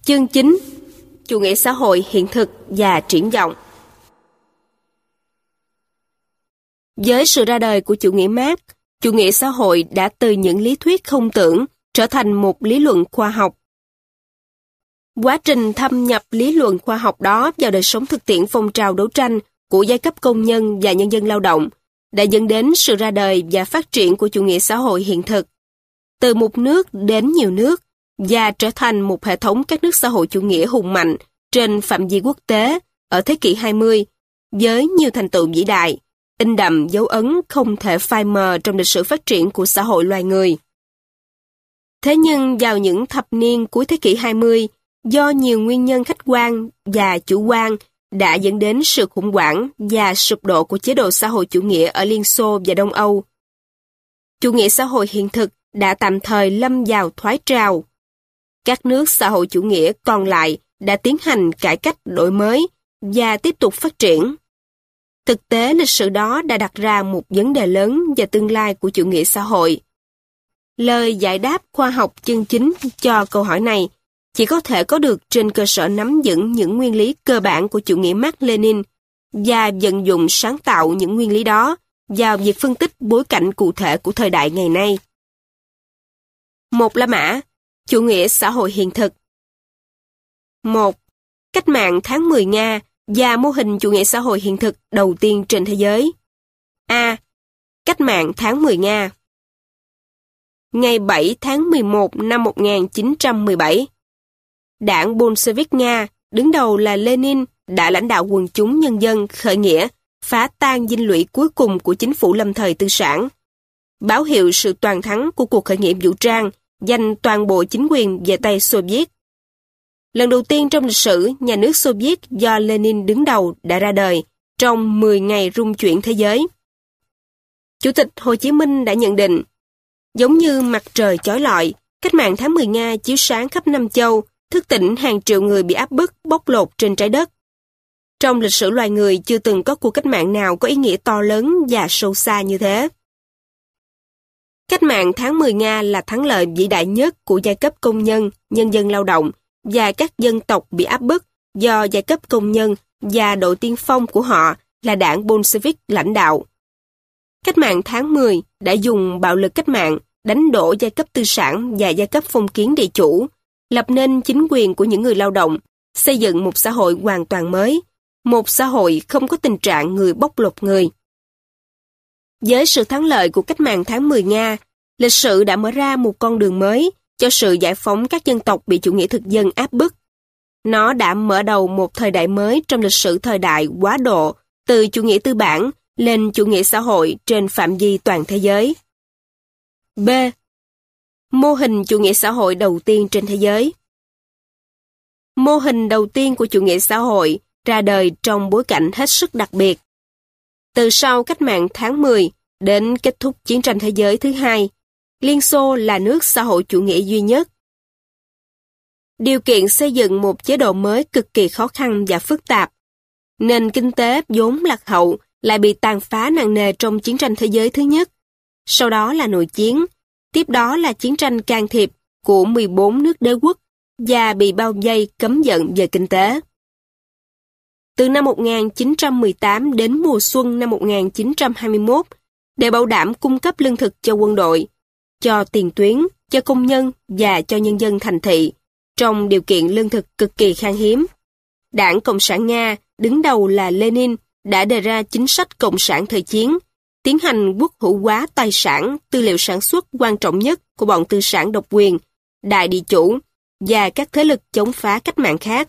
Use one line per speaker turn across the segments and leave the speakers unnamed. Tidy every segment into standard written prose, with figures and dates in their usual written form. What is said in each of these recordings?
Chương 9. Chủ nghĩa xã hội hiện thực và triển vọng. Với sự ra đời của chủ nghĩa Mác, chủ nghĩa xã hội đã từ những lý thuyết không tưởng trở thành một lý luận khoa học. Quá trình thâm nhập lý luận khoa học đó vào đời sống thực tiễn phong trào đấu tranh của giai cấp công nhân và nhân dân lao động đã dẫn đến sự ra đời và phát triển của chủ nghĩa xã hội hiện thực. Từ một nước đến nhiều nước và trở thành một hệ thống các nước xã hội chủ nghĩa hùng mạnh trên phạm vi quốc tế ở thế kỷ 20 với nhiều thành tựu vĩ đại, in đậm dấu ấn không thể phai mờ trong lịch sử phát triển của xã hội loài người. Thế nhưng vào những thập niên cuối thế kỷ 20, do nhiều nguyên nhân khách quan và chủ quan đã dẫn đến sự khủng hoảng và sụp đổ của chế độ xã hội chủ nghĩa ở Liên Xô và Đông Âu. Chủ nghĩa xã hội hiện thực đã tạm thời lâm vào thoái trào. Các nước xã hội chủ nghĩa còn lại đã tiến hành cải cách đổi mới và tiếp tục phát triển. Thực tế lịch sử đó đã đặt ra một vấn đề lớn về tương lai của chủ nghĩa xã hội. Lời giải đáp khoa học chân chính cho câu hỏi này chỉ có thể có được trên cơ sở nắm vững những nguyên lý cơ bản của chủ nghĩa Mác Lênin và vận dụng sáng tạo những nguyên lý đó vào việc phân tích bối cảnh cụ thể của thời đại ngày nay. Một La Mã, chủ nghĩa xã hội hiện thực. 1. Cách mạng tháng 10 Nga và mô hình chủ nghĩa xã hội hiện thực đầu tiên trên thế giới. A. Cách mạng tháng 10 Nga. Ngày 7 tháng 11 năm 1917, Đảng Bolshevik Nga, đứng đầu là Lenin, đã lãnh đạo quần chúng nhân dân khởi nghĩa, phá tan dinh lũy cuối cùng của chính phủ lâm thời tư sản. Báo hiệu sự toàn thắng của cuộc khởi nghĩa vũ trang, giành toàn bộ chính quyền về tay Xô Viết. Lần đầu tiên trong lịch sử, nhà nước Xô Viết do Lenin đứng đầu đã ra đời trong 10 ngày rung chuyển thế giới. Chủ tịch Hồ Chí Minh đã nhận định, giống như mặt trời chói lọi, cách mạng tháng 10 Nga chiếu sáng khắp năm châu, thức tỉnh hàng triệu người bị áp bức, bóc lột trên trái đất. Trong lịch sử loài người chưa từng có cuộc cách mạng nào có ý nghĩa to lớn và sâu xa như thế. Cách mạng tháng 10 Nga là thắng lợi vĩ đại nhất của giai cấp công nhân, nhân dân lao động và các dân tộc bị áp bức do giai cấp công nhân và đội tiên phong của họ là đảng Bolshevik lãnh đạo. Cách mạng tháng 10 đã dùng bạo lực cách mạng đánh đổ giai cấp tư sản và giai cấp phong kiến địa chủ, lập nên chính quyền của những người lao động, xây dựng một xã hội hoàn toàn mới, một xã hội không có tình trạng người bóc lột người. Với sự thắng lợi của cách mạng tháng 10 Nga, lịch sử đã mở ra một con đường mới cho sự giải phóng các dân tộc bị chủ nghĩa thực dân áp bức. Nó đã mở đầu một thời đại mới trong lịch sử thời đại quá độ từ chủ nghĩa tư bản lên chủ nghĩa xã hội trên phạm vi toàn thế giới. B. Mô hình chủ nghĩa xã hội đầu tiên trên thế giới. Mô hình đầu tiên của chủ nghĩa xã hội ra đời trong bối cảnh hết sức đặc biệt. Từ sau cách mạng tháng 10 đến kết thúc chiến tranh thế giới thứ hai, Liên Xô là nước xã hội chủ nghĩa duy nhất. Điều kiện xây dựng một chế độ mới cực kỳ khó khăn và phức tạp. Nền kinh tế vốn lạc hậu lại bị tàn phá nặng nề trong chiến tranh thế giới thứ nhất. Sau đó là nội chiến, tiếp đó là chiến tranh can thiệp của 14 nước đế quốc và bị bao vây cấm vận về kinh tế. Từ năm 1918 đến mùa xuân năm 1921, để bảo đảm cung cấp lương thực cho quân đội, cho tiền tuyến, cho công nhân và cho nhân dân thành thị, trong điều kiện lương thực cực kỳ khan hiếm, Đảng Cộng sản Nga, đứng đầu là Lenin, đã đề ra chính sách cộng sản thời chiến, tiến hành quốc hữu hóa tài sản, tư liệu sản xuất quan trọng nhất của bọn tư sản độc quyền, đại địa chủ và các thế lực chống phá cách mạng khác.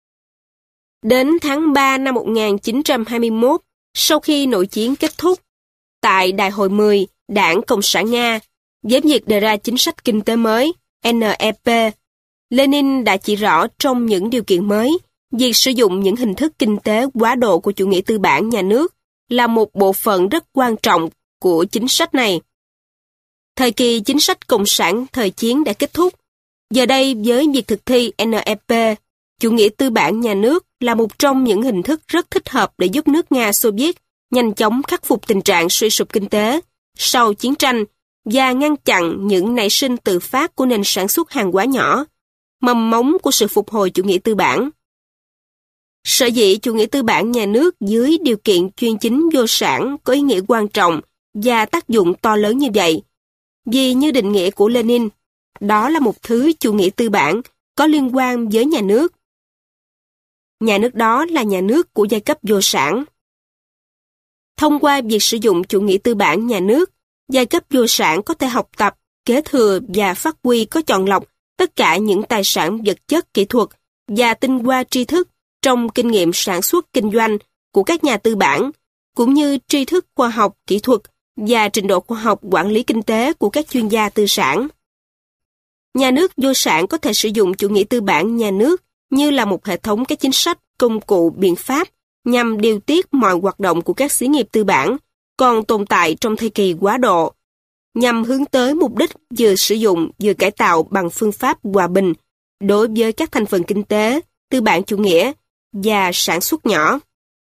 Đến tháng 3 năm 1921, sau khi nội chiến kết thúc, tại Đại hội 10, Đảng Cộng sản Nga, với việc đề ra chính sách kinh tế mới, NEP, Lenin đã chỉ rõ trong những điều kiện mới, việc sử dụng những hình thức kinh tế quá độ của chủ nghĩa tư bản nhà nước là một bộ phận rất quan trọng của chính sách này. Thời kỳ chính sách cộng sản thời chiến đã kết thúc. Giờ đây với việc thực thi NEP, chủ nghĩa tư bản nhà nước là một trong những hình thức rất thích hợp để giúp nước Nga Xô Viết nhanh chóng khắc phục tình trạng suy sụp kinh tế sau chiến tranh và ngăn chặn những nảy sinh tự phát của nền sản xuất hàng hóa nhỏ. mầm mống của sự phục hồi chủ nghĩa tư bản. Sở dĩ chủ nghĩa tư bản nhà nước dưới điều kiện chuyên chính vô sản có ý nghĩa quan trọng và tác dụng to lớn như vậy, vì như định nghĩa của Lenin, đó là một thứ chủ nghĩa tư bản có liên quan với nhà nước. Nhà nước đó là nhà nước của giai cấp vô sản. Thông qua việc sử dụng chủ nghĩa tư bản nhà nước, giai cấp vô sản có thể học tập, kế thừa và phát huy có chọn lọc tất cả những tài sản vật chất kỹ thuật và tinh hoa tri thức trong kinh nghiệm sản xuất kinh doanh của các nhà tư bản, cũng như tri thức khoa học kỹ thuật và trình độ khoa học quản lý kinh tế của các chuyên gia tư sản. Nhà nước vô sản có thể sử dụng chủ nghĩa tư bản nhà nước như là một hệ thống các chính sách, công cụ, biện pháp nhằm điều tiết mọi hoạt động của các xí nghiệp tư bản còn tồn tại trong thời kỳ quá độ, nhằm hướng tới mục đích vừa sử dụng vừa cải tạo bằng phương pháp hòa bình đối với các thành phần kinh tế, tư bản chủ nghĩa và sản xuất nhỏ.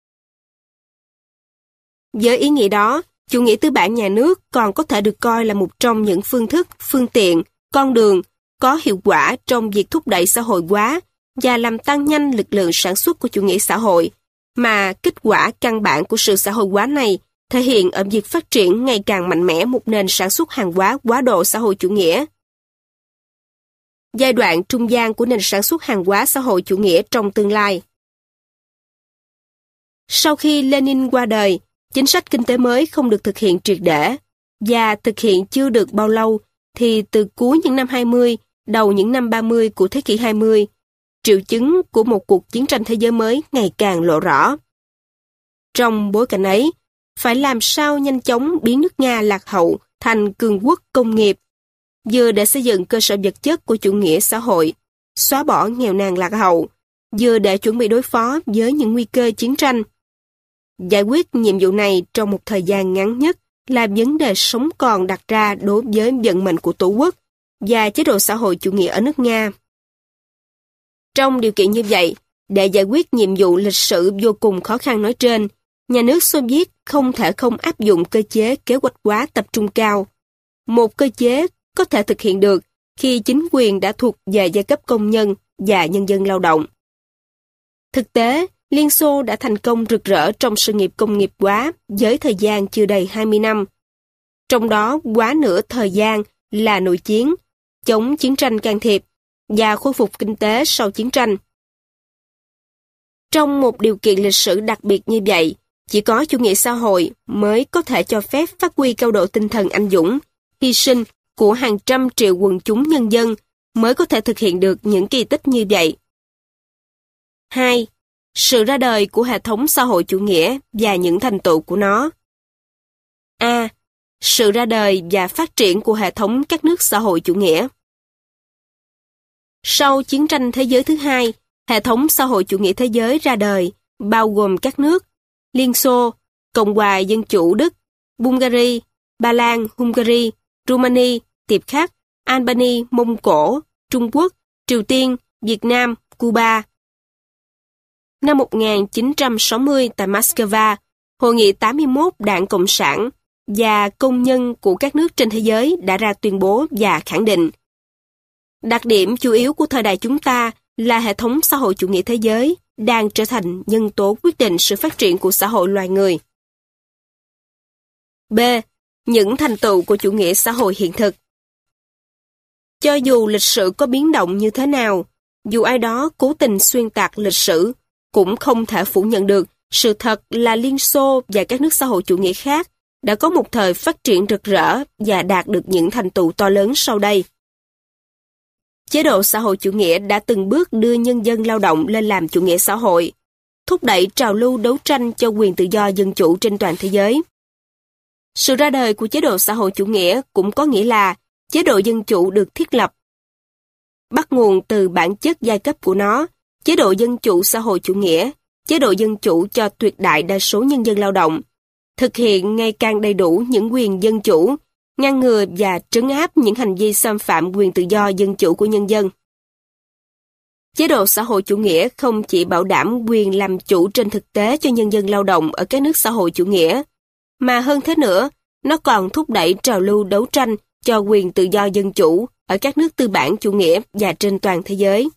Với ý nghĩa đó, chủ nghĩa tư bản nhà nước còn có thể được coi là một trong những phương thức, phương tiện, con đường có hiệu quả trong việc thúc đẩy xã hội hóa và làm tăng nhanh lực lượng sản xuất của chủ nghĩa xã hội, mà kết quả căn bản của sự xã hội hóa này thể hiện ở việc phát triển ngày càng mạnh mẽ một nền sản xuất hàng hóa quá độ xã hội chủ nghĩa. Giai đoạn trung gian của nền sản xuất hàng hóa xã hội chủ nghĩa trong tương lai. Sau khi Lenin qua đời, chính sách kinh tế mới không được thực hiện triệt để, và thực hiện chưa được bao lâu thì từ cuối những năm 20, đầu những năm 30 của thế kỷ 20, triệu chứng của một cuộc chiến tranh thế giới mới ngày càng lộ rõ. Trong bối cảnh ấy, phải làm sao nhanh chóng biến nước Nga lạc hậu thành cường quốc công nghiệp, vừa để xây dựng cơ sở vật chất của chủ nghĩa xã hội, xóa bỏ nghèo nàn lạc hậu, vừa để chuẩn bị đối phó với những nguy cơ chiến tranh. Giải quyết nhiệm vụ này trong một thời gian ngắn nhất là vấn đề sống còn đặt ra đối với vận mệnh của Tổ quốc và chế độ xã hội chủ nghĩa ở nước Nga. Trong điều kiện như vậy, để giải quyết nhiệm vụ lịch sử vô cùng khó khăn nói trên, nhà nước Xô Viết không thể không áp dụng cơ chế kế hoạch hóa tập trung cao. Một cơ chế có thể thực hiện được khi chính quyền đã thuộc về giai cấp công nhân và nhân dân lao động. Thực tế, Liên Xô đã thành công rực rỡ trong sự nghiệp công nghiệp hóa với thời gian chưa đầy 20 năm. Trong đó, quá nửa thời gian là nội chiến, chống chiến tranh can thiệp và khôi phục kinh tế sau chiến tranh. Trong một điều kiện lịch sử đặc biệt như vậy, chỉ có chủ nghĩa xã hội mới có thể cho phép phát huy cao độ tinh thần anh dũng, hy sinh của hàng trăm triệu quần chúng nhân dân mới có thể thực hiện được những kỳ tích như vậy. 2. Sự ra đời của hệ thống xã hội chủ nghĩa và những thành tựu của nó. A. Sự ra đời và phát triển của hệ thống các nước xã hội chủ nghĩa. Sau chiến tranh thế giới thứ hai, hệ thống xã hội chủ nghĩa thế giới ra đời, bao gồm các nước Liên Xô, Cộng hòa Dân chủ Đức, Bulgaria, Ba Lan, Hungary, Rumani, Tiệp Khắc, Albania, Mông Cổ, Trung Quốc, Triều Tiên, Việt Nam, Cuba. Năm 1960 tại Moscow, Hội nghị 81 Đảng Cộng sản và công nhân của các nước trên thế giới đã ra tuyên bố và khẳng định. Đặc điểm chủ yếu của thời đại chúng ta là hệ thống xã hội chủ nghĩa thế giới đang trở thành nhân tố quyết định sự phát triển của xã hội loài người. B. Những thành tựu của chủ nghĩa xã hội hiện thực. Cho dù lịch sử có biến động như thế nào, dù ai đó cố tình xuyên tạc lịch sử, cũng không thể phủ nhận được sự thật là Liên Xô và các nước xã hội chủ nghĩa khác đã có một thời phát triển rực rỡ và đạt được những thành tựu to lớn sau đây. Chế độ xã hội chủ nghĩa đã từng bước đưa nhân dân lao động lên làm chủ nghĩa xã hội, thúc đẩy trào lưu đấu tranh cho quyền tự do dân chủ trên toàn thế giới. Sự ra đời của chế độ xã hội chủ nghĩa cũng có nghĩa là chế độ dân chủ được thiết lập. Bắt nguồn từ bản chất giai cấp của nó, chế độ dân chủ xã hội chủ nghĩa, chế độ dân chủ cho tuyệt đại đa số nhân dân lao động, thực hiện ngày càng đầy đủ những quyền dân chủ, ngăn ngừa và trấn áp những hành vi xâm phạm quyền tự do dân chủ của nhân dân. Chế độ xã hội chủ nghĩa không chỉ bảo đảm quyền làm chủ trên thực tế cho nhân dân lao động ở các nước xã hội chủ nghĩa, mà hơn thế nữa, nó còn thúc đẩy trào lưu đấu tranh cho quyền tự do dân chủ ở các nước tư bản chủ nghĩa và trên toàn thế giới.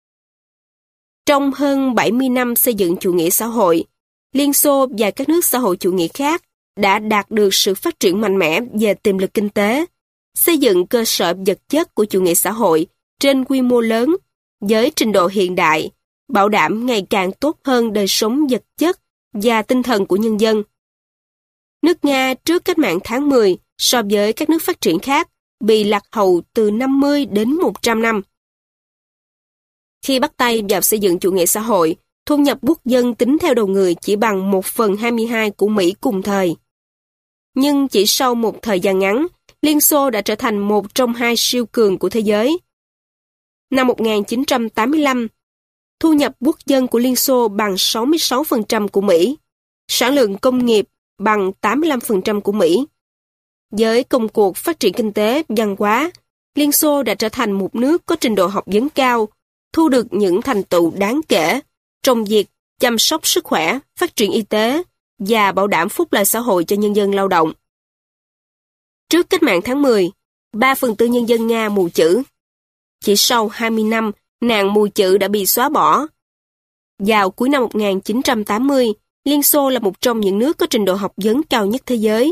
Trong hơn 70 năm xây dựng chủ nghĩa xã hội, Liên Xô và các nước xã hội chủ nghĩa khác đã đạt được sự phát triển mạnh mẽ về tiềm lực kinh tế, xây dựng cơ sở vật chất của chủ nghĩa xã hội trên quy mô lớn với trình độ hiện đại, bảo đảm ngày càng tốt hơn đời sống vật chất và tinh thần của nhân dân. Nước Nga trước cách mạng tháng 10 so với các nước phát triển khác bị lạc hậu từ 50 đến 100 năm. Khi bắt tay vào xây dựng chủ nghĩa xã hội, thu nhập quốc dân tính theo đầu người chỉ bằng 1/22 của Mỹ cùng thời. Nhưng chỉ sau một thời gian ngắn, Liên Xô đã trở thành một trong hai siêu cường của thế giới. Năm 1985, thu nhập quốc dân của Liên Xô bằng 66% của Mỹ, sản lượng công nghiệp bằng 85% của Mỹ. Với công cuộc phát triển kinh tế, văn hóa, Liên Xô đã trở thành một nước có trình độ học vấn cao, thu được những thành tựu đáng kể trong việc chăm sóc sức khỏe, phát triển y tế và bảo đảm phúc lợi xã hội cho nhân dân lao động. Trước cách mạng tháng 10, 3/4 nhân dân Nga mù chữ. Chỉ sau 20 năm, nạn mù chữ đã bị xóa bỏ. Vào cuối năm 1980, Liên Xô là một trong những nước có trình độ học vấn cao nhất thế giới.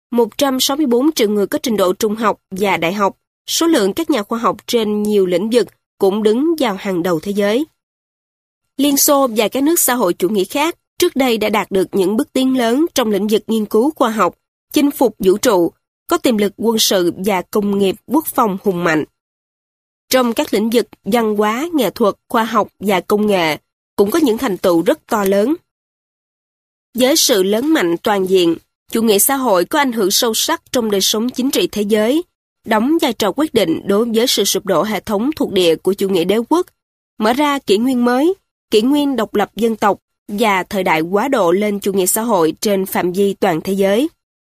164 triệu người có trình độ trung học và đại học, số lượng các nhà khoa học trên nhiều lĩnh vực cũng đứng vào hàng đầu thế giới. Liên Xô và các nước xã hội chủ nghĩa khác trước đây đã đạt được những bước tiến lớn trong lĩnh vực nghiên cứu khoa học, chinh phục vũ trụ, có tiềm lực quân sự và công nghiệp quốc phòng hùng mạnh. Trong các lĩnh vực văn hóa, nghệ thuật, khoa học và công nghệ cũng có những thành tựu rất to lớn. Với sự lớn mạnh toàn diện, chủ nghĩa xã hội có ảnh hưởng sâu sắc trong đời sống chính trị thế giới, đóng vai trò quyết định đối với sự sụp đổ hệ thống thuộc địa của chủ nghĩa đế quốc, mở ra kỷ nguyên mới, kỷ nguyên độc lập dân tộc và thời đại quá độ lên chủ nghĩa xã hội trên phạm vi toàn thế giới.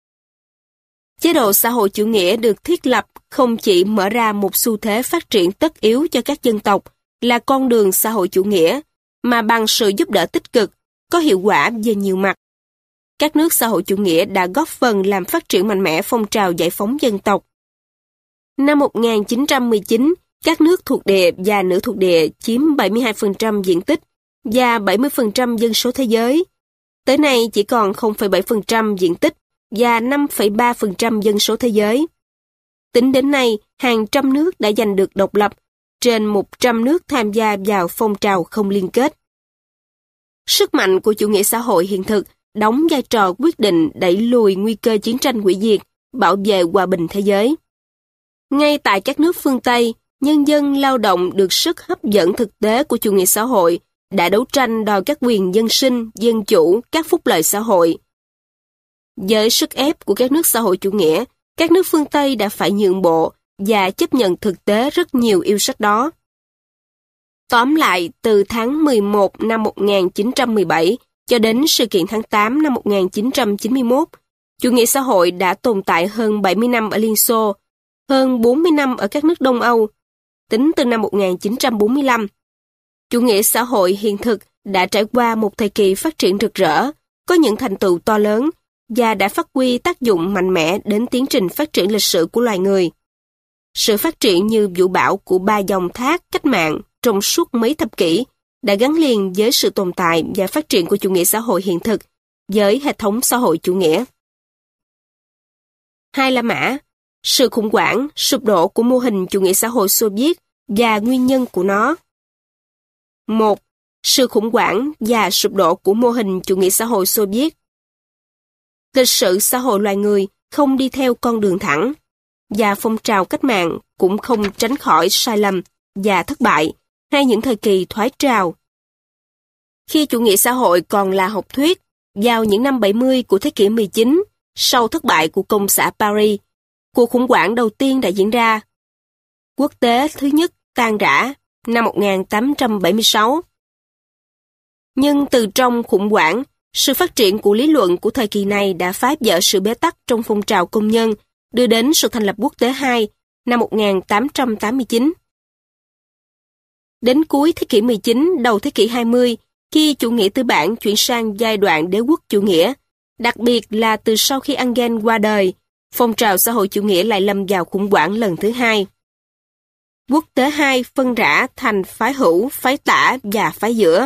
Chế độ xã hội chủ nghĩa được thiết lập không chỉ mở ra một xu thế phát triển tất yếu cho các dân tộc là con đường xã hội chủ nghĩa, mà bằng sự giúp đỡ tích cực, có hiệu quả về nhiều mặt. Các nước xã hội chủ nghĩa đã góp phần làm phát triển mạnh mẽ phong trào giải phóng dân tộc. Năm 1919, các nước thuộc địa và nửa thuộc địa chiếm 72% diện tích và 70% dân số thế giới. Tới nay chỉ còn 0,7% diện tích và 5,3% dân số thế giới. Tính đến nay, hàng trăm nước đã giành được độc lập, trên 100 nước tham gia vào phong trào không liên kết. Sức mạnh của chủ nghĩa xã hội hiện thực đóng vai trò quyết định đẩy lùi nguy cơ chiến tranh hủy diệt, bảo vệ hòa bình thế giới. Ngay tại các nước phương Tây, nhân dân lao động được sức hấp dẫn thực tế của chủ nghĩa xã hội đã đấu tranh đòi các quyền dân sinh, dân chủ, các phúc lợi xã hội. Với sức ép của các nước xã hội chủ nghĩa, các nước phương Tây đã phải nhượng bộ và chấp nhận thực tế rất nhiều yêu sách đó. Tóm lại, từ tháng 11 năm 1917 cho đến sự kiện tháng 8 năm 1991, chủ nghĩa xã hội đã tồn tại hơn 70 năm ở Liên Xô, hơn 40 năm ở các nước Đông Âu. Tính từ năm 1945, chủ nghĩa xã hội hiện thực đã trải qua một thời kỳ phát triển rực rỡ, có những thành tựu to lớn và đã phát huy tác dụng mạnh mẽ đến tiến trình phát triển lịch sử của loài người. Sự phát triển như vũ bão của 3 dòng thác cách mạng trong suốt mấy thập kỷ đã gắn liền với sự tồn tại và phát triển của chủ nghĩa xã hội hiện thực với hệ thống xã hội chủ nghĩa. Hai La Mã, sự khủng hoảng, sụp đổ của mô hình chủ nghĩa xã hội Xô Viết và nguyên nhân của nó. 1. Sự khủng hoảng và sụp đổ của mô hình chủ nghĩa xã hội Xô Viết. Lịch sử xã hội loài người không đi theo con đường thẳng, và phong trào cách mạng cũng không tránh khỏi sai lầm và thất bại, hay những thời kỳ thoái trào. Khi chủ nghĩa xã hội còn là học thuyết, vào những năm 70 của thế kỷ 19, sau thất bại của Công xã Paris, cuộc khủng hoảng đầu tiên đã diễn ra. Quốc tế thứ nhất tan rã năm 1876. Nhưng từ trong khủng hoảng, sự phát triển của lý luận của thời kỳ này đã phá vỡ sự bế tắc trong phong trào công nhân, đưa đến sự thành lập Quốc tế II năm 1889. Đến cuối thế kỷ 19, đầu thế kỷ 20, khi chủ nghĩa tư bản chuyển sang giai đoạn đế quốc chủ nghĩa, đặc biệt là từ sau khi Engels qua đời, phong trào xã hội chủ nghĩa lại lâm vào khủng hoảng lần thứ hai. Quốc tế 2 phân rã thành phái hữu, phái tả và phái giữa.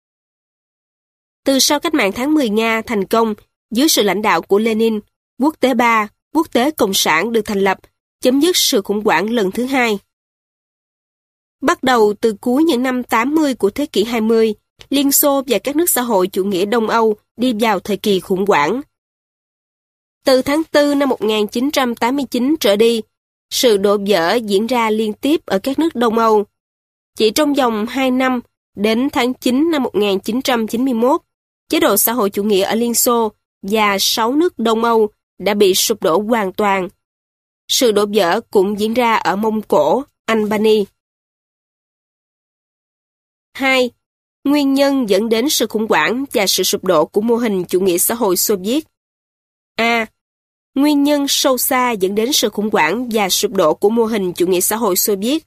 Từ sau cách mạng tháng 10 Nga thành công, dưới sự lãnh đạo của Lenin, Quốc tế 3, Quốc tế Cộng sản được thành lập, chấm dứt sự khủng hoảng lần thứ hai. Bắt đầu từ cuối những năm 80 của thế kỷ 20, Liên Xô và các nước xã hội chủ nghĩa Đông Âu đi vào thời kỳ khủng hoảng. Từ tháng 4 năm 1989 trở đi, sự đổ vỡ diễn ra liên tiếp ở các nước Đông Âu. Chỉ trong vòng 2 năm, đến tháng 9 năm 1991, chế độ xã hội chủ nghĩa ở Liên Xô và 6 nước Đông Âu đã bị sụp đổ hoàn toàn. Sự đổ vỡ cũng diễn ra ở Mông Cổ, Albania. 2. Nguyên nhân dẫn đến sự khủng hoảng và sự sụp đổ của mô hình chủ nghĩa xã hội Xô Viết. A. Nguyên nhân sâu xa dẫn đến sự khủng hoảng và sụp đổ của mô hình chủ nghĩa xã hội Xô Viết.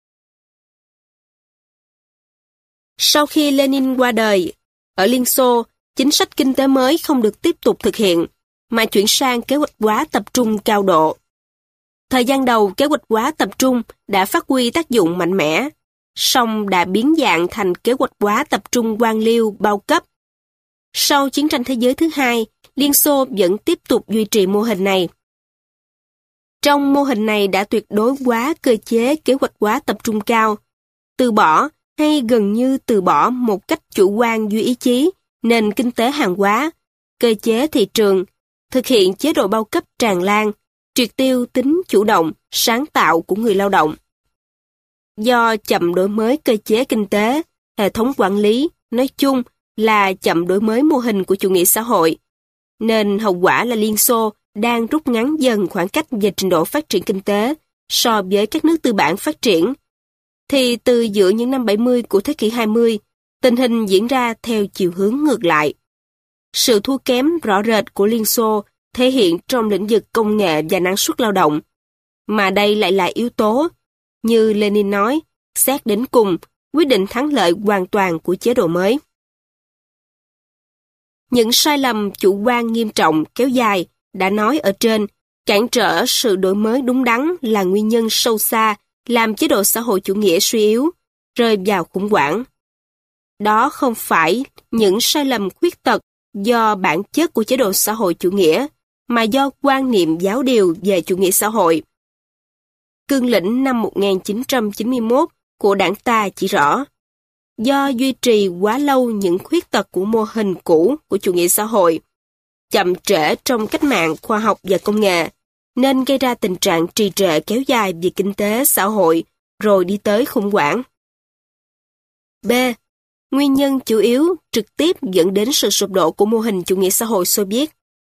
Sau khi Lenin qua đời, ở Liên Xô, chính sách kinh tế mới không được tiếp tục thực hiện, mà chuyển sang kế hoạch hóa tập trung cao độ. Thời gian đầu, kế hoạch hóa tập trung đã phát huy tác dụng mạnh mẽ, song đã biến dạng thành kế hoạch hóa tập trung quan liêu bao cấp. Sau chiến tranh thế giới thứ hai, Liên Xô vẫn tiếp tục duy trì mô hình này. Trong mô hình này đã tuyệt đối hóa cơ chế kế hoạch hóa tập trung cao, từ bỏ hay gần như từ bỏ một cách chủ quan duy ý chí nền kinh tế hàng hóa, cơ chế thị trường, thực hiện chế độ bao cấp tràn lan, triệt tiêu tính chủ động, sáng tạo của người lao động. Do chậm đổi mới cơ chế kinh tế, hệ thống quản lý, nói chung là chậm đổi mới mô hình của chủ nghĩa xã hội, nên hậu quả là Liên Xô đang rút ngắn dần khoảng cách về trình độ phát triển kinh tế so với các nước tư bản phát triển. Thì từ giữa những năm 70 của thế kỷ 20, tình hình diễn ra theo chiều hướng ngược lại. Sự thua kém rõ rệt của Liên Xô thể hiện trong lĩnh vực công nghệ và năng suất lao động, mà đây lại là yếu tố, như Lenin nói, xét đến cùng, quyết định thắng lợi hoàn toàn của chế độ mới. Những sai lầm chủ quan nghiêm trọng kéo dài đã nói ở trên cản trở sự đổi mới đúng đắn là nguyên nhân sâu xa làm chế độ xã hội chủ nghĩa suy yếu, rơi vào khủng hoảng. Đó không phải những sai lầm khuyết tật do bản chất của chế độ xã hội chủ nghĩa, mà do quan niệm giáo điều về chủ nghĩa xã hội. Cương lĩnh năm 1991 của đảng ta chỉ rõ, do duy trì quá lâu những khuyết tật của mô hình cũ của chủ nghĩa xã hội, chậm trễ trong cách mạng khoa học và công nghệ, nên gây ra tình trạng trì trệ kéo dài về kinh tế xã hội, rồi đi tới khủng hoảng. B. Nguyên nhân chủ yếu trực tiếp dẫn đến sự sụp đổ của mô hình chủ nghĩa xã hội Xô Viết.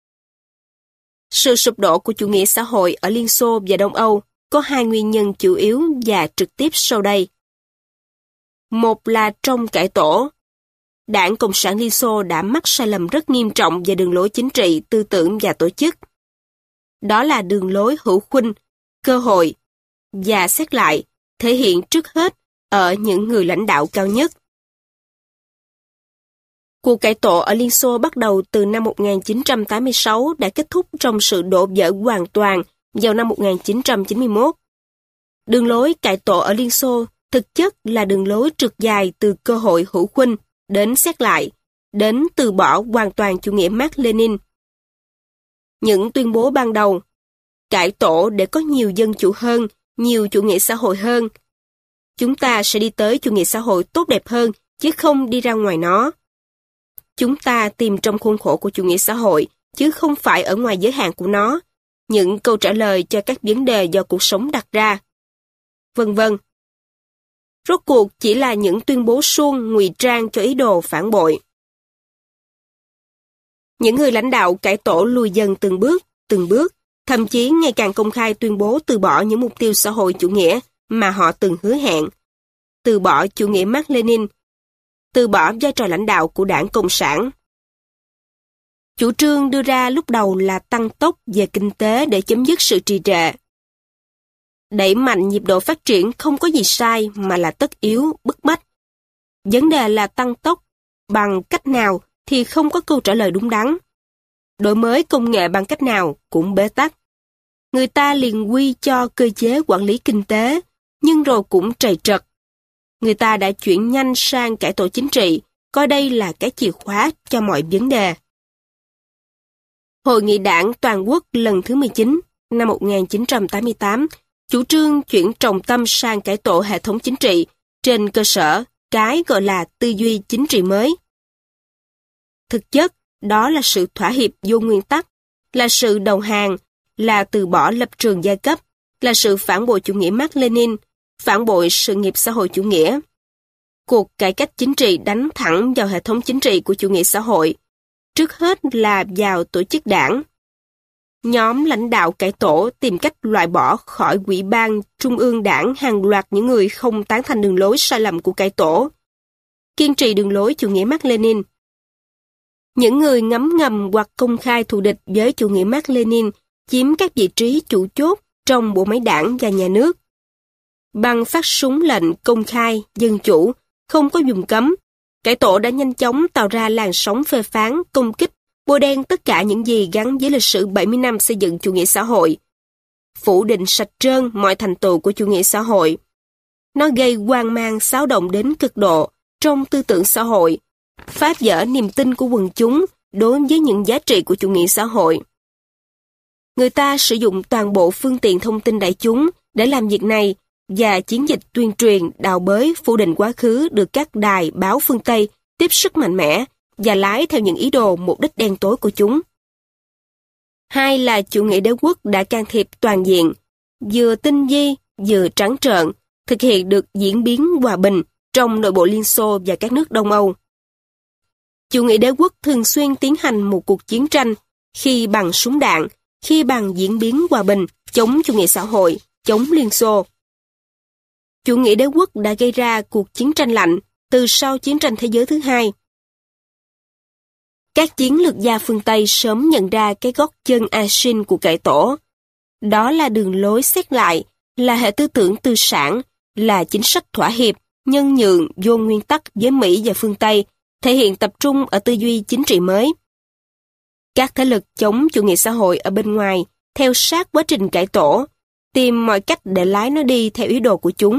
Sự sụp đổ của chủ nghĩa xã hội ở Liên Xô và Đông Âu có hai nguyên nhân chủ yếu và trực tiếp sau đây. Một là trong cải tổ. Đảng Cộng sản Liên Xô đã mắc sai lầm rất nghiêm trọng về đường lối chính trị, tư tưởng và tổ chức. Đó là đường lối hữu khuynh, cơ hội, và xét lại, thể hiện trước hết ở những người lãnh đạo cao nhất. Cuộc cải tổ ở Liên Xô bắt đầu từ năm 1986 đã kết thúc trong sự đổ vỡ hoàn toàn vào năm 1991. Đường lối cải tổ ở Liên Xô thực chất là đường lối trượt dài từ cơ hội hữu khuynh đến xét lại, đến từ bỏ hoàn toàn chủ nghĩa Mác Lênin. Những tuyên bố ban đầu, cải tổ để có nhiều dân chủ hơn, nhiều chủ nghĩa xã hội hơn. Chúng ta sẽ đi tới chủ nghĩa xã hội tốt đẹp hơn, chứ không đi ra ngoài nó. Chúng ta tìm trong khuôn khổ của chủ nghĩa xã hội, chứ không phải ở ngoài giới hạn của nó, những câu trả lời cho các vấn đề do cuộc sống đặt ra. Vân vân. Rốt cuộc chỉ là những tuyên bố suông ngụy trang cho ý đồ phản bội. Những người lãnh đạo cải tổ lùi dần từng bước, thậm chí ngày càng công khai tuyên bố từ bỏ những mục tiêu xã hội chủ nghĩa mà họ từng hứa hẹn, từ bỏ chủ nghĩa Mác Lênin, từ bỏ vai trò lãnh đạo của Đảng Cộng sản. Chủ trương đưa ra lúc đầu là tăng tốc về kinh tế để chấm dứt sự trì trệ. Đẩy mạnh nhịp độ phát triển không có gì sai mà là tất yếu, bức bách. Vấn đề là tăng tốc bằng cách nào thì không có câu trả lời đúng đắn. Đổi mới công nghệ bằng cách nào cũng bế tắc. Người ta liền quy cho cơ chế quản lý kinh tế, nhưng rồi cũng trầy trật. Người ta đã chuyển nhanh sang cải tổ chính trị, coi đây là cái chìa khóa cho mọi vấn đề. Hội nghị đảng toàn quốc lần thứ 19 năm 1988 chủ trương chuyển trọng tâm sang cải tổ hệ thống chính trị trên cơ sở cái gọi là tư duy chính trị mới. Thực chất, đó là sự thỏa hiệp vô nguyên tắc, là sự đầu hàng, là từ bỏ lập trường giai cấp, là sự phản bội chủ nghĩa Mác Lênin, phản bội sự nghiệp xã hội chủ nghĩa. Cuộc cải cách chính trị đánh thẳng vào hệ thống chính trị của chủ nghĩa xã hội, trước hết là vào tổ chức đảng. Nhóm lãnh đạo cải tổ tìm cách loại bỏ khỏi Ủy ban Trung ương Đảng hàng loạt những người không tán thành đường lối sai lầm của cải tổ, kiên trì đường lối chủ nghĩa Mác Lênin. Những người ngấm ngầm hoặc công khai thù địch với chủ nghĩa Mác Lênin chiếm các vị trí chủ chốt trong bộ máy đảng và nhà nước. Bằng phát súng lệnh công khai, dân chủ, không có vùng cấm, cải tổ đã nhanh chóng tạo ra làn sóng phê phán, công kích, bôi đen tất cả những gì gắn với lịch sử 70 năm xây dựng chủ nghĩa xã hội. Phủ định sạch trơn mọi thành tựu của chủ nghĩa xã hội. Nó gây hoang mang xáo động đến cực độ trong tư tưởng xã hội, phá vỡ niềm tin của quần chúng đối với những giá trị của chủ nghĩa xã hội. Người ta sử dụng toàn bộ phương tiện thông tin đại chúng để làm việc này, và chiến dịch tuyên truyền đào bới phủ định quá khứ được các đài báo phương Tây tiếp sức mạnh mẽ và lái theo những ý đồ mục đích đen tối của chúng. Hai là chủ nghĩa đế quốc đã can thiệp toàn diện, vừa tinh vi vừa trắng trợn, thực hiện được diễn biến hòa bình trong nội bộ Liên Xô và các nước Đông Âu. Chủ nghĩa đế quốc thường xuyên tiến hành một cuộc chiến tranh, khi bằng súng đạn, khi bằng diễn biến hòa bình, chống chủ nghĩa xã hội, chống Liên Xô. Chủ nghĩa đế quốc đã gây ra cuộc chiến tranh lạnh từ sau chiến tranh thế giới thứ hai. Các chiến lược gia phương Tây sớm nhận ra cái gót chân Asin của cải tổ. Đó là đường lối xét lại, là hệ tư tưởng tư sản, là chính sách thỏa hiệp, nhân nhượng, vô nguyên tắc với Mỹ và phương Tây, thể hiện tập trung ở tư duy chính trị mới. Các thế lực chống chủ nghĩa xã hội ở bên ngoài, theo sát quá trình cải tổ, tìm mọi cách để lái nó đi theo ý đồ của chúng.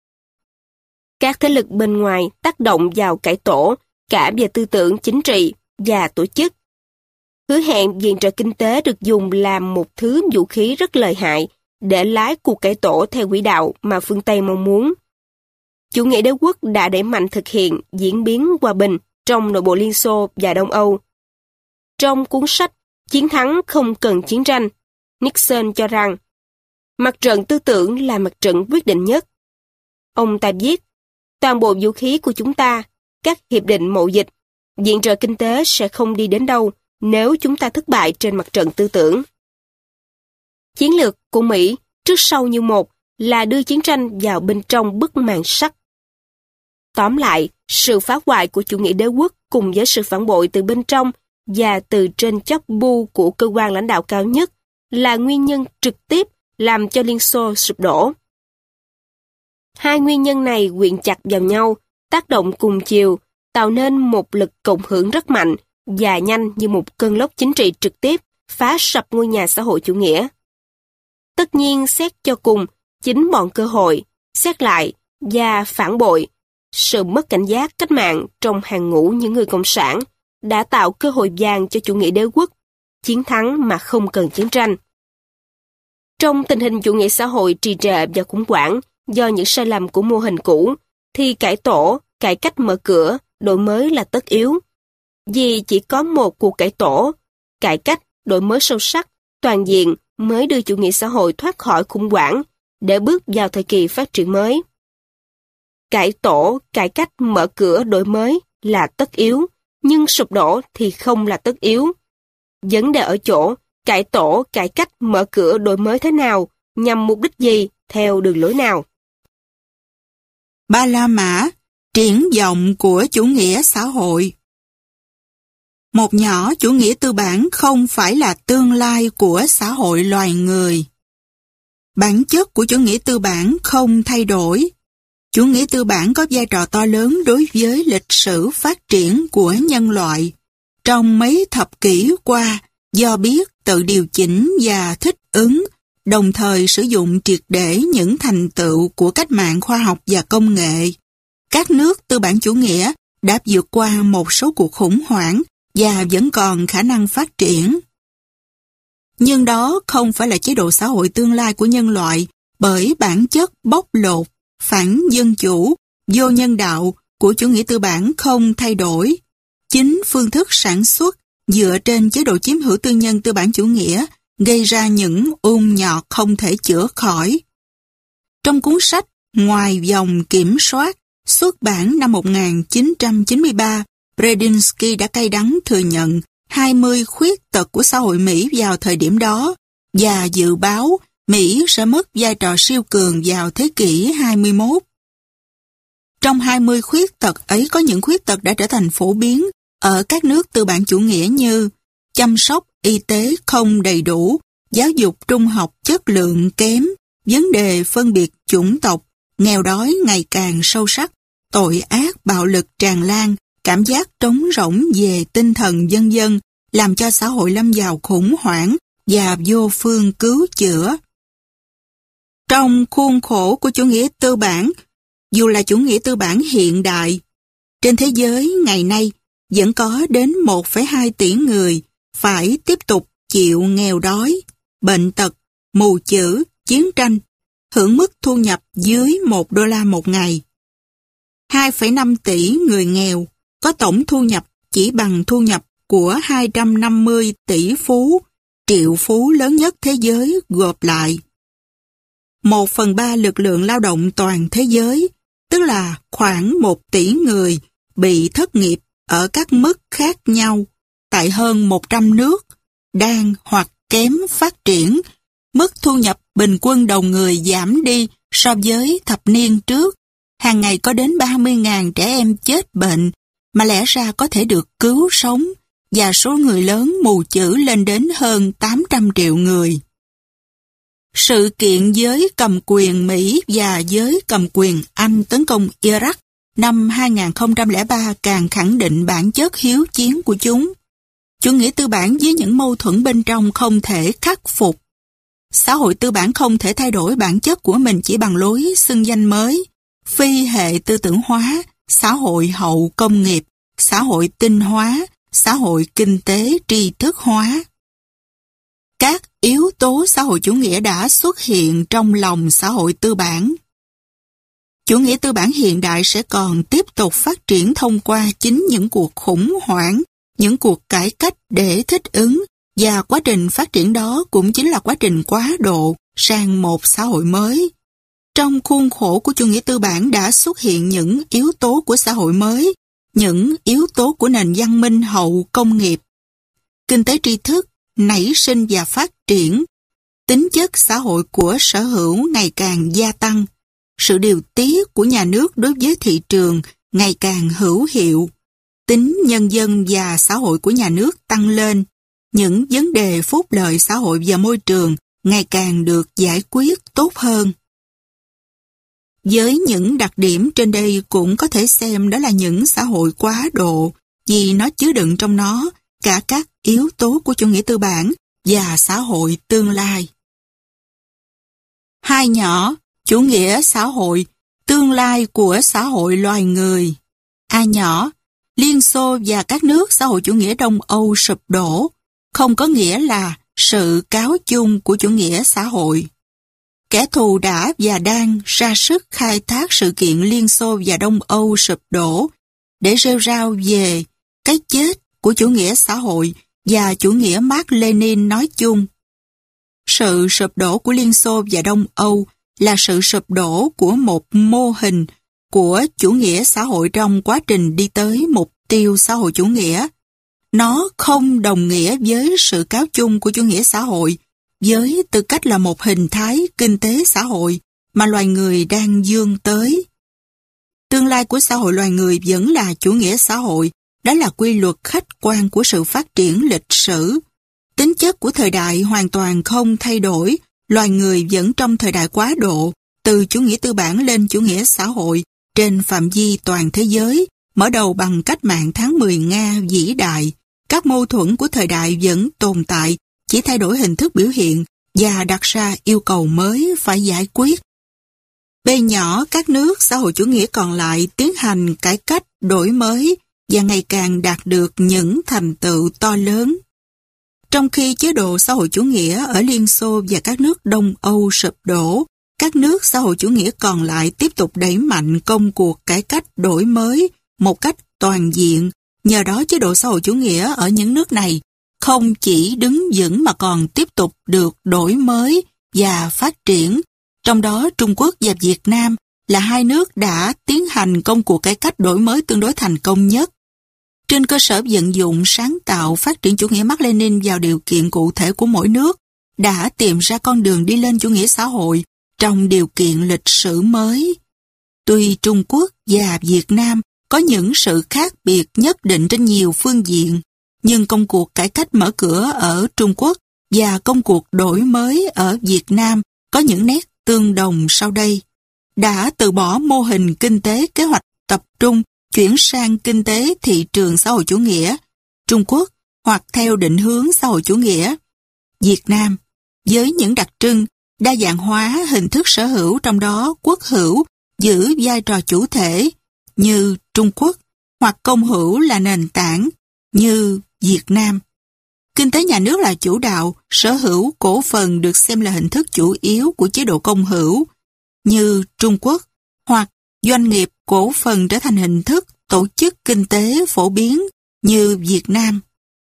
Các thế lực bên ngoài tác động vào cải tổ, cả về tư tưởng chính trị và tổ chức. Hứa hẹn viện trợ kinh tế được dùng làm một thứ vũ khí rất lợi hại để lái cuộc cải tổ theo quỹ đạo mà phương Tây mong muốn. Chủ nghĩa đế quốc đã đẩy mạnh thực hiện diễn biến hòa bình trong nội bộ Liên Xô và Đông Âu. Trong cuốn sách Chiến thắng không cần chiến tranh, Nixon cho rằng mặt trận tư tưởng là mặt trận quyết định nhất. Ông ta viết, toàn bộ vũ khí của chúng ta, các hiệp định mậu dịch, viện trợ kinh tế sẽ không đi đến đâu nếu chúng ta thất bại trên mặt trận tư tưởng. Chiến lược của Mỹ trước sau như một là đưa chiến tranh vào bên trong bức màn sắt. Tóm lại, sự phá hoại của chủ nghĩa đế quốc cùng với sự phản bội từ bên trong và từ trên chóp bu của cơ quan lãnh đạo cao nhất là nguyên nhân trực tiếp làm cho Liên Xô sụp đổ. Hai nguyên nhân này quyện chặt vào nhau, tác động cùng chiều, tạo nên một lực cộng hưởng rất mạnh và nhanh như một cơn lốc chính trị trực tiếp phá sập ngôi nhà xã hội chủ nghĩa. Tất nhiên xét cho cùng, chính bọn cơ hội, xét lại và phản bội, sự mất cảnh giác cách mạng trong hàng ngũ những người cộng sản đã tạo cơ hội vàng cho chủ nghĩa đế quốc, chiến thắng mà không cần chiến tranh. Trong tình hình chủ nghĩa xã hội trì trệ và khủng hoảng do những sai lầm của mô hình cũ, thì cải tổ, cải cách mở cửa, đổi mới là tất yếu. Vì chỉ có một cuộc cải tổ, cải cách, đổi mới sâu sắc, toàn diện mới đưa chủ nghĩa xã hội thoát khỏi khủng hoảng để bước vào thời kỳ phát triển mới. Cải tổ, cải cách, mở cửa, đổi mới là tất yếu, nhưng sụp đổ thì không là tất yếu. Vấn đề ở chỗ, cải tổ, cải cách, mở cửa, đổi mới thế nào, nhằm mục đích gì, theo đường lối nào.
Ba La Mã, triển vọng của chủ nghĩa xã hội. Một nhỏ chủ nghĩa tư bản không phải là tương lai của xã hội loài người. Bản chất của chủ nghĩa tư bản không thay đổi. Chủ nghĩa tư bản có vai trò to lớn đối với lịch sử phát triển của nhân loại. Trong mấy thập kỷ qua, do biết tự điều chỉnh và thích ứng, đồng thời sử dụng triệt để những thành tựu của cách mạng khoa học và công nghệ. Các nước tư bản chủ nghĩa đã vượt qua một số cuộc khủng hoảng và vẫn còn khả năng phát triển. Nhưng đó không phải là chế độ xã hội tương lai của nhân loại, bởi bản chất bóc lột, phản dân chủ, vô nhân đạo của chủ nghĩa tư bản không thay đổi. Chính phương thức sản xuất dựa trên chế độ chiếm hữu tư nhân tư bản chủ nghĩa gây ra những ung nhọt không thể chữa khỏi. Trong cuốn sách Ngoài vòng kiểm soát, xuất bản năm 1993, Brzezinski đã cay đắng thừa nhận 20 khuyết tật của xã hội Mỹ vào thời điểm đó và dự báo Mỹ sẽ mất vai trò siêu cường vào thế kỷ 21. Trong 20 khuyết tật ấy có những khuyết tật đã trở thành phổ biến ở các nước tư bản chủ nghĩa như chăm sóc y tế không đầy đủ, giáo dục trung học chất lượng kém, vấn đề phân biệt chủng tộc, nghèo đói ngày càng sâu sắc, tội ác bạo lực tràn lan, cảm giác trống rỗng về tinh thần vân vân, làm cho xã hội lâm vào khủng hoảng và vô phương cứu chữa. Trong khuôn khổ của chủ nghĩa tư bản, dù là chủ nghĩa tư bản hiện đại, trên thế giới ngày nay vẫn có đến 1,2 tỷ người phải tiếp tục chịu nghèo đói, bệnh tật, mù chữ, chiến tranh, hưởng mức thu nhập dưới $1 một ngày. 2,5 tỷ người nghèo có tổng thu nhập chỉ bằng thu nhập của 250 tỷ phú, triệu phú lớn nhất thế giới gộp lại. 1/3 lực lượng lao động toàn thế giới, tức là khoảng 1 tỷ người, bị thất nghiệp ở các mức khác nhau tại hơn 100 nước, đang hoặc kém phát triển. Mức thu nhập bình quân đầu người giảm đi so với thập niên trước. Hàng ngày có đến 30.000 trẻ em chết bệnh mà lẽ ra có thể được cứu sống, và số người lớn mù chữ lên đến hơn 800 triệu người. Sự kiện giới cầm quyền Mỹ và giới cầm quyền Anh tấn công Iraq năm 2003 càng khẳng định bản chất hiếu chiến của chúng. Chủ nghĩa tư bản với những mâu thuẫn bên trong không thể khắc phục. Xã hội tư bản không thể thay đổi bản chất của mình chỉ bằng lối xưng danh mới, phi hệ tư tưởng hóa, xã hội hậu công nghiệp, xã hội tinh hóa, xã hội kinh tế tri thức hóa. Các yếu tố xã hội chủ nghĩa đã xuất hiện trong lòng xã hội tư bản. Chủ nghĩa tư bản hiện đại sẽ còn tiếp tục phát triển thông qua chính những cuộc khủng hoảng, những cuộc cải cách để thích ứng, và quá trình phát triển đó cũng chính là quá trình quá độ sang một xã hội mới. Trong khuôn khổ của chủ nghĩa tư bản đã xuất hiện những yếu tố của xã hội mới, những yếu tố của nền văn minh hậu công nghiệp. Kinh tế tri thức nảy sinh và phát triển, tính chất xã hội của sở hữu ngày càng gia tăng, sự điều tiết của nhà nước đối với thị trường ngày càng hữu hiệu, tính nhân dân và xã hội của nhà nước tăng lên, những vấn đề phúc lợi xã hội và môi trường ngày càng được giải quyết tốt hơn. Với những đặc điểm trên đây cũng có thể xem đó là những xã hội quá độ, vì nó chứa đựng trong nó cả các yếu tố của chủ nghĩa tư bản và xã hội tương lai. 2 nhỏ, chủ nghĩa xã hội, tương lai của xã hội loài người. A nhỏ, Liên Xô và các nước xã hội chủ nghĩa Đông Âu sụp đổ, không có nghĩa là sự cáo chung của chủ nghĩa xã hội. Kẻ thù đã và đang ra sức khai thác sự kiện Liên Xô và Đông Âu sụp đổ để rêu rao về cái chết của chủ nghĩa xã hội và chủ nghĩa Mác Lênin nói chung. Sự sụp đổ của Liên Xô và Đông Âu là sự sụp đổ của một mô hình của chủ nghĩa xã hội trong quá trình đi tới mục tiêu xã hội chủ nghĩa. Nó không đồng nghĩa với sự cáo chung của chủ nghĩa xã hội với tư cách là một hình thái kinh tế xã hội mà loài người đang vươn tới. Tương lai của xã hội loài người vẫn là chủ nghĩa xã hội, đó là quy luật khách quan của sự phát triển lịch sử. Tính chất của thời đại hoàn toàn không thay đổi, loài người vẫn trong thời đại quá độ, từ chủ nghĩa tư bản lên chủ nghĩa xã hội trên phạm vi toàn thế giới, mở đầu bằng cách mạng tháng 10 Nga vĩ đại. Các mâu thuẫn của thời đại vẫn tồn tại, chỉ thay đổi hình thức biểu hiện và đặt ra yêu cầu mới phải giải quyết. B nhỏ, các nước xã hội chủ nghĩa còn lại tiến hành cải cách, đổi mới và ngày càng đạt được những thành tựu to lớn. Trong khi chế độ xã hội chủ nghĩa ở Liên Xô và các nước Đông Âu sụp đổ, các nước xã hội chủ nghĩa còn lại tiếp tục đẩy mạnh công cuộc cải cách đổi mới một cách toàn diện. Nhờ đó chế độ xã hội chủ nghĩa ở những nước này không chỉ đứng vững mà còn tiếp tục được đổi mới và phát triển. Trong đó Trung Quốc và Việt Nam là hai nước đã tiến hành công cuộc cải cách đổi mới tương đối thành công nhất. Trên cơ sở vận dụng sáng tạo phát triển chủ nghĩa Mác-Lênin vào điều kiện cụ thể của mỗi nước, đã tìm ra con đường đi lên chủ nghĩa xã hội trong điều kiện lịch sử mới. Tuy Trung Quốc và Việt Nam có những sự khác biệt nhất định trên nhiều phương diện, nhưng công cuộc cải cách mở cửa ở Trung Quốc và công cuộc đổi mới ở Việt Nam có những nét tương đồng sau đây. Đã từ bỏ mô hình kinh tế kế hoạch tập trung chuyển sang kinh tế thị trường xã hội chủ nghĩa, Trung Quốc hoặc theo định hướng xã hội chủ nghĩa. Việt Nam, với những đặc trưng đa dạng hóa hình thức sở hữu trong đó quốc hữu giữ vai trò chủ thể như Trung Quốc hoặc công hữu là nền tảng như Việt Nam. Kinh tế nhà nước là chủ đạo, sở hữu cổ phần được xem là hình thức chủ yếu của chế độ công hữu như Trung Quốc hoặc doanh nghiệp cổ phần trở thành hình thức tổ chức kinh tế phổ biến như Việt Nam.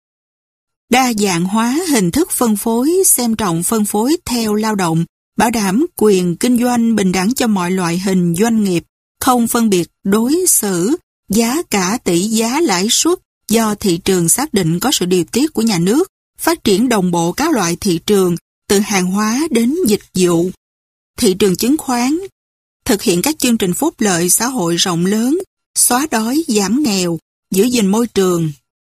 Đa dạng hóa hình thức phân phối xem trọng phân phối theo lao động, bảo đảm quyền kinh doanh bình đẳng cho mọi loại hình doanh nghiệp, không phân biệt đối xử, giá cả tỷ giá lãi suất do thị trường xác định có sự điều tiết của nhà nước, phát triển đồng bộ các loại thị trường, từ hàng hóa đến dịch vụ. Thị trường chứng khoán, thực hiện các chương trình phúc lợi xã hội rộng lớn, xóa đói, giảm nghèo, giữ gìn môi trường.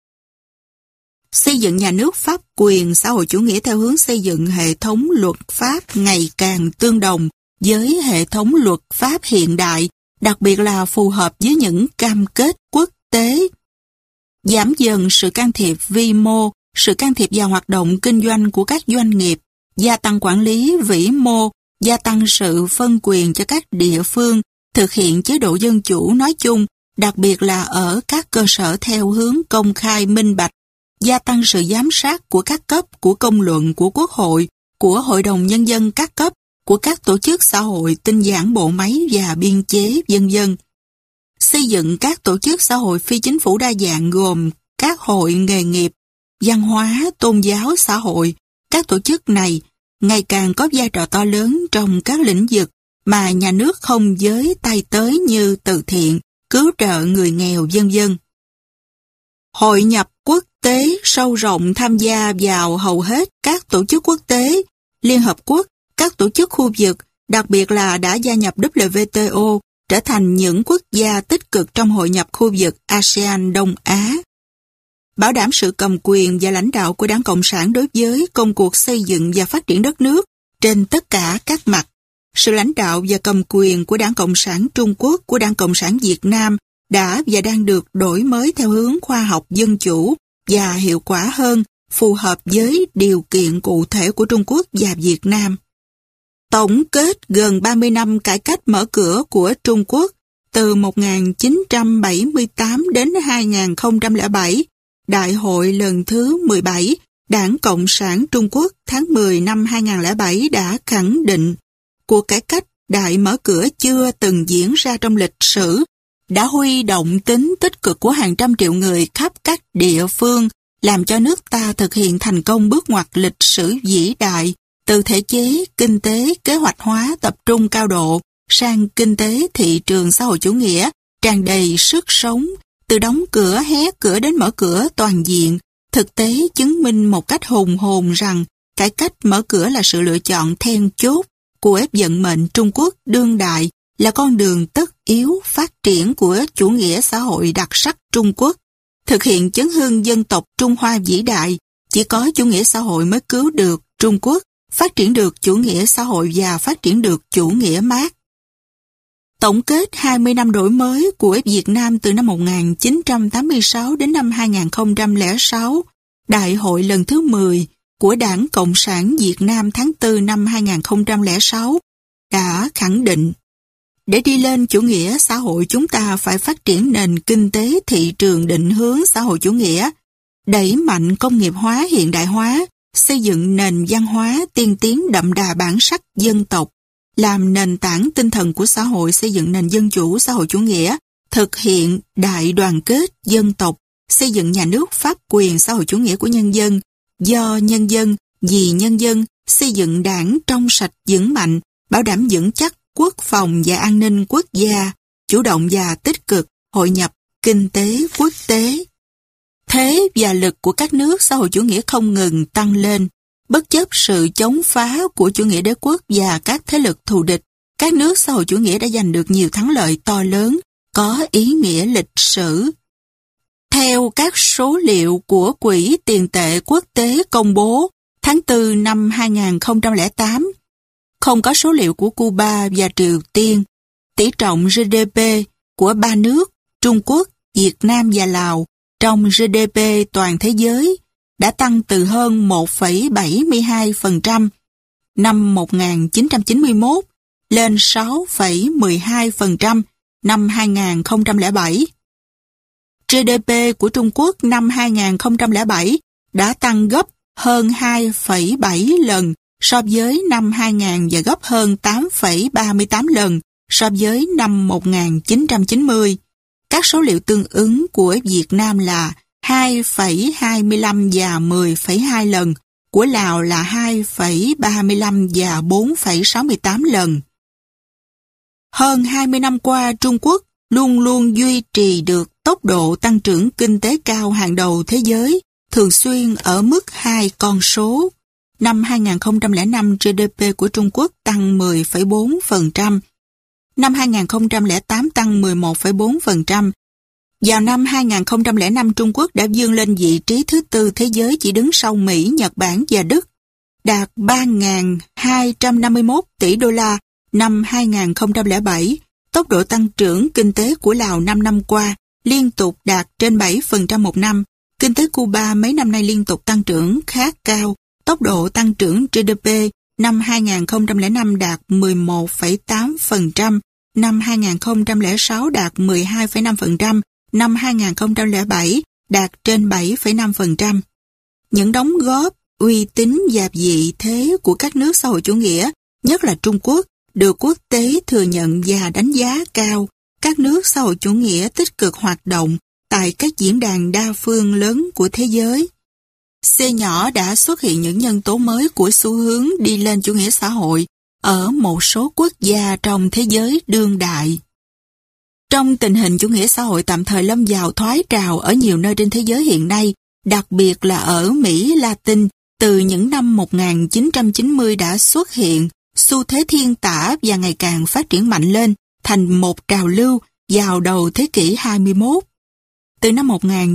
Xây dựng nhà nước pháp quyền xã hội chủ nghĩa theo hướng xây dựng hệ thống luật pháp ngày càng tương đồng với hệ thống luật pháp hiện đại, đặc biệt là phù hợp với những cam kết quốc tế. Giảm dần sự can thiệp vi mô, sự can thiệp vào hoạt động kinh doanh của các doanh nghiệp, gia tăng quản lý vĩ mô, gia tăng sự phân quyền cho các địa phương, thực hiện chế độ dân chủ nói chung, đặc biệt là ở các cơ sở theo hướng công khai minh bạch, gia tăng sự giám sát của các cấp, của công luận, của Quốc hội, của Hội đồng Nhân dân các cấp, của các tổ chức xã hội, tinh giản bộ máy và biên chế, v.v. Xây dựng các tổ chức xã hội phi chính phủ đa dạng gồm các hội nghề nghiệp, văn hóa, tôn giáo, xã hội. Các tổ chức này ngày càng có vai trò to lớn trong các lĩnh vực mà nhà nước không giới tay tới như từ thiện, cứu trợ người nghèo, v.v. Hội nhập quốc tế sâu rộng tham gia vào hầu hết các tổ chức quốc tế, Liên Hợp Quốc, các tổ chức khu vực, đặc biệt là đã gia nhập WTO, trở thành những quốc gia tích cực trong hội nhập khu vực ASEAN Đông Á. Bảo đảm sự cầm quyền và lãnh đạo của Đảng Cộng sản đối với công cuộc xây dựng và phát triển đất nước trên tất cả các mặt. Sự lãnh đạo và cầm quyền của Đảng Cộng sản Trung Quốc, của Đảng Cộng sản Việt Nam đã và đang được đổi mới theo hướng khoa học dân chủ và hiệu quả hơn, phù hợp với điều kiện cụ thể của Trung Quốc và Việt Nam. Tổng kết gần 30 năm cải cách mở cửa của Trung Quốc từ 1978 đến 2007, Đại hội lần thứ 17, Đảng Cộng sản Trung Quốc tháng 10 năm 2007 đã khẳng định cuộc cải cách đại mở cửa chưa từng diễn ra trong lịch sử, đã huy động tính tích cực của hàng trăm triệu người khắp các địa phương, làm cho nước ta thực hiện thành công bước ngoặt lịch sử vĩ đại, từ thể chế, kinh tế, kế hoạch hóa tập trung cao độ, sang kinh tế thị trường xã hội chủ nghĩa, tràn đầy sức sống, từ đóng cửa, hé cửa đến mở cửa toàn diện. Thực tế chứng minh một cách hùng hồn rằng cải cách mở cửa là sự lựa chọn then chốt của vận mệnh Trung Quốc đương đại, là con đường tất yếu phát triển của chủ nghĩa xã hội đặc sắc Trung Quốc. Thực hiện chấn hưng dân tộc Trung Hoa vĩ đại, chỉ có chủ nghĩa xã hội mới cứu được Trung Quốc, phát triển được chủ nghĩa xã hội và phát triển được chủ nghĩa Mác. Tổng kết 20 năm đổi mới của Việt Nam từ năm 1986 đến năm 2006, Đại hội lần thứ 10, của Đảng Cộng sản Việt Nam tháng 4 năm 2006 đã khẳng định, để đi lên chủ nghĩa xã hội chúng ta phải phát triển nền kinh tế thị trường định hướng xã hội chủ nghĩa, đẩy mạnh công nghiệp hóa hiện đại hóa, xây dựng nền văn hóa tiên tiến đậm đà bản sắc dân tộc, làm nền tảng tinh thần của xã hội, xây dựng nền dân chủ xã hội chủ nghĩa, thực hiện đại đoàn kết dân tộc, xây dựng nhà nước pháp quyền xã hội chủ nghĩa của nhân dân, do nhân dân, vì nhân dân, xây dựng đảng trong sạch vững mạnh, bảo đảm vững chắc quốc phòng và an ninh quốc gia, chủ động và tích cực hội nhập kinh tế quốc tế. Thế và lực của các nước xã hội chủ nghĩa không ngừng tăng lên, bất chấp sự chống phá của chủ nghĩa đế quốc và các thế lực thù địch. Các nước xã hội chủ nghĩa đã giành được nhiều thắng lợi to lớn, có ý nghĩa lịch sử. Theo các số liệu của Quỹ tiền tệ quốc tế công bố tháng 4 năm 2008, không có số liệu của Cuba và Triều Tiên, tỷ trọng GDP của ba nước Trung Quốc, Việt Nam và Lào trong GDP toàn thế giới đã tăng từ hơn 1,72% năm 1991 lên 6,12% năm 2007. GDP của Trung Quốc năm 2007 đã tăng gấp hơn 2,7 lần so với năm 2000 và gấp hơn 8,38 lần so với năm 1990. Các số liệu tương ứng của Việt Nam là 2,25 và 10,2 lần, của Lào là 2,35 và 4,68 lần. Hơn 20 năm qua, Trung Quốc luôn luôn duy trì được tốc độ tăng trưởng kinh tế cao hàng đầu thế giới, thường xuyên ở mức 2 con số. Năm 2005, GDP của Trung Quốc tăng 10,4%. Năm 2008 tăng 11,4%. Vào năm 2005, Trung Quốc đã vươn lên vị trí thứ tư thế giới chỉ đứng sau Mỹ, Nhật Bản và Đức, đạt 3.251 tỷ đô la năm 2007. Tốc độ tăng trưởng kinh tế của Lào 5 năm qua liên tục đạt trên 7% một năm. Kinh tế Cuba mấy năm nay liên tục tăng trưởng khá cao. Tốc độ tăng trưởng GDP năm 2005 đạt 11,8%, năm 2006 đạt 12,5%, năm 2007 đạt trên 7,5%. Những đóng góp, uy tín và vị thế của các nước xã hội chủ nghĩa, nhất là Trung Quốc, được quốc tế thừa nhận và đánh giá cao. Các nước xã hội chủ nghĩa tích cực hoạt động tại các diễn đàn đa phương lớn của thế giới. C nhỏ đã xuất hiện những nhân tố mới của xu hướng đi lên chủ nghĩa xã hội ở một số quốc gia trong thế giới đương đại. Trong tình hình chủ nghĩa xã hội tạm thời lâm vào thoái trào ở nhiều nơi trên thế giới hiện nay, đặc biệt là ở Mỹ Latin, từ những năm 1990 đã xuất hiện xu thế thiên tả và ngày càng phát triển mạnh lên thành một trào lưu vào đầu thế kỷ 21. Từ năm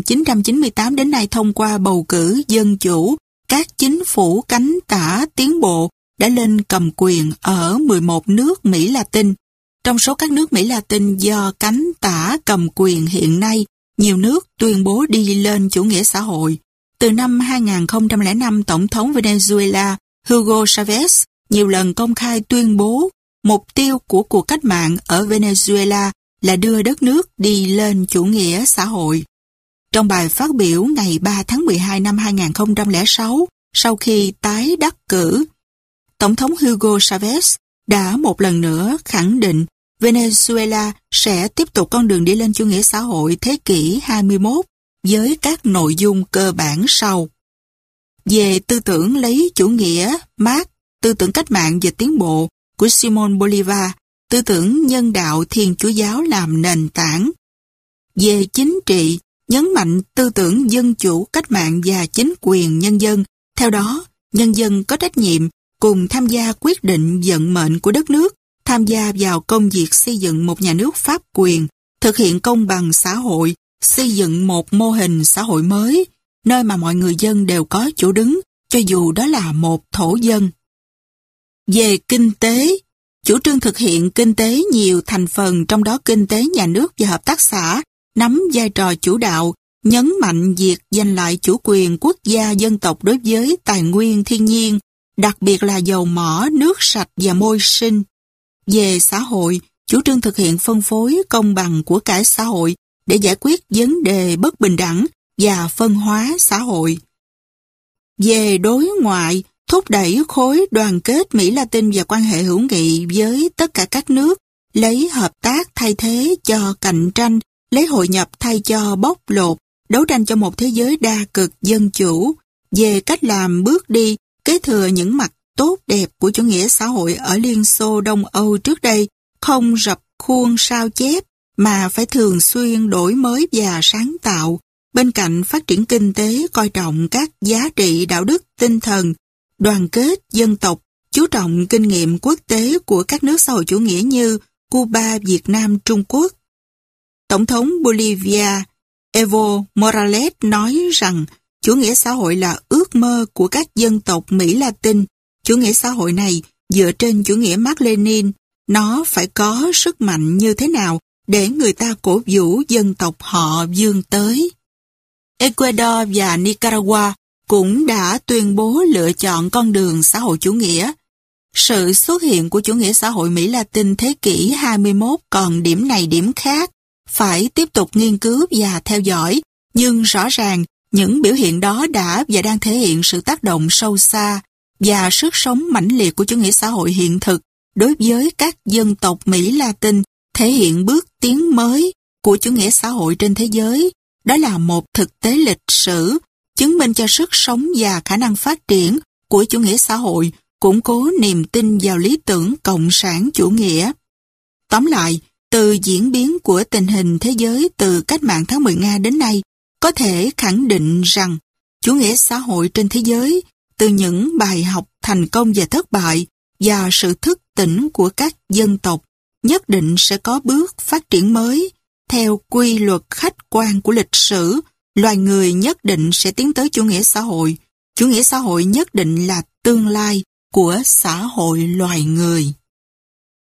1998 đến nay, thông qua bầu cử dân chủ, các chính phủ cánh tả tiến bộ đã lên cầm quyền ở 11 nước Mỹ Latin. Trong số các nước Mỹ Latin do cánh tả cầm quyền hiện nay, nhiều nước tuyên bố đi lên chủ nghĩa xã hội. Từ năm 2005, Tổng thống Venezuela Hugo Chavez nhiều lần công khai tuyên bố mục tiêu của cuộc cách mạng ở Venezuela là đưa đất nước đi lên chủ nghĩa xã hội. Trong bài phát biểu ngày 3 tháng 12 năm 2006, sau khi tái đắc cử, Tổng thống Hugo Chavez đã một lần nữa khẳng định Venezuela sẽ tiếp tục con đường đi lên chủ nghĩa xã hội thế kỷ 21 với các nội dung cơ bản sau. Về tư tưởng lấy chủ nghĩa Mác, tư tưởng cách mạng và tiến bộ của Simón Bolívar, tư tưởng nhân đạo Thiên Chúa giáo làm nền tảng. Về chính trị, nhấn mạnh tư tưởng dân chủ cách mạng và chính quyền nhân dân. Theo đó, nhân dân có trách nhiệm cùng tham gia quyết định vận mệnh của đất nước, tham gia vào công việc xây dựng một nhà nước pháp quyền, thực hiện công bằng xã hội, xây dựng một mô hình xã hội mới, nơi mà mọi người dân đều có chỗ đứng, cho dù đó là một thổ dân. Về kinh tế, chủ trương thực hiện kinh tế nhiều thành phần, trong đó kinh tế nhà nước và hợp tác xã, nắm vai trò chủ đạo nhấn mạnh việc giành lại chủ quyền quốc gia dân tộc đối với tài nguyên thiên nhiên, đặc biệt là dầu mỏ, nước sạch và môi sinh. Về xã hội, chủ trương thực hiện phân phối công bằng của cải xã hội để giải quyết vấn đề bất bình đẳng và phân hóa xã hội. Về đối ngoại, thúc đẩy khối đoàn kết Mỹ Latin và quan hệ hữu nghị với tất cả các nước, lấy hợp tác thay thế cho cạnh tranh, lấy hội nhập thay cho bóc lột, đấu tranh cho một thế giới đa cực dân chủ. Về cách làm bước đi, kế thừa những mặt tốt đẹp của chủ nghĩa xã hội ở Liên Xô Đông Âu trước đây, không rập khuôn sao chép, mà phải thường xuyên đổi mới và sáng tạo. Bên cạnh phát triển kinh tế, coi trọng các giá trị đạo đức tinh thần, đoàn kết dân tộc, chú trọng kinh nghiệm quốc tế của các nước xã hội chủ nghĩa như Cuba, Việt Nam, Trung Quốc. Tổng thống Bolivia Evo Morales nói rằng chủ nghĩa xã hội là ước mơ của các dân tộc Mỹ Latin. Chủ nghĩa xã hội này dựa trên chủ nghĩa Mác Lênin. Nó phải có sức mạnh như thế nào để người ta cổ vũ dân tộc họ vươn tới. Ecuador và Nicaragua cũng đã tuyên bố lựa chọn con đường xã hội chủ nghĩa. Sự xuất hiện của chủ nghĩa xã hội Mỹ Latin thế kỷ 21 còn điểm này điểm khác, phải tiếp tục nghiên cứu và theo dõi, nhưng rõ ràng những biểu hiện đó đã và đang thể hiện sự tác động sâu xa và sức sống mãnh liệt của chủ nghĩa xã hội hiện thực đối với các dân tộc Mỹ Latin, thể hiện bước tiến mới của chủ nghĩa xã hội trên thế giới. Đó là một thực tế lịch sử, chứng minh cho sức sống và khả năng phát triển của chủ nghĩa xã hội, củng cố niềm tin vào lý tưởng cộng sản chủ nghĩa. Tóm lại, từ diễn biến của tình hình thế giới từ cách mạng tháng 10 Nga đến nay, có thể khẳng định rằng chủ nghĩa xã hội trên thế giới, từ những bài học thành công và thất bại và sự thức tỉnh của các dân tộc, nhất định sẽ có bước phát triển mới. Theo quy luật khách quan của lịch sử, loài người nhất định sẽ tiến tới chủ nghĩa xã hội. Chủ nghĩa xã hội nhất định là tương lai của xã hội loài người.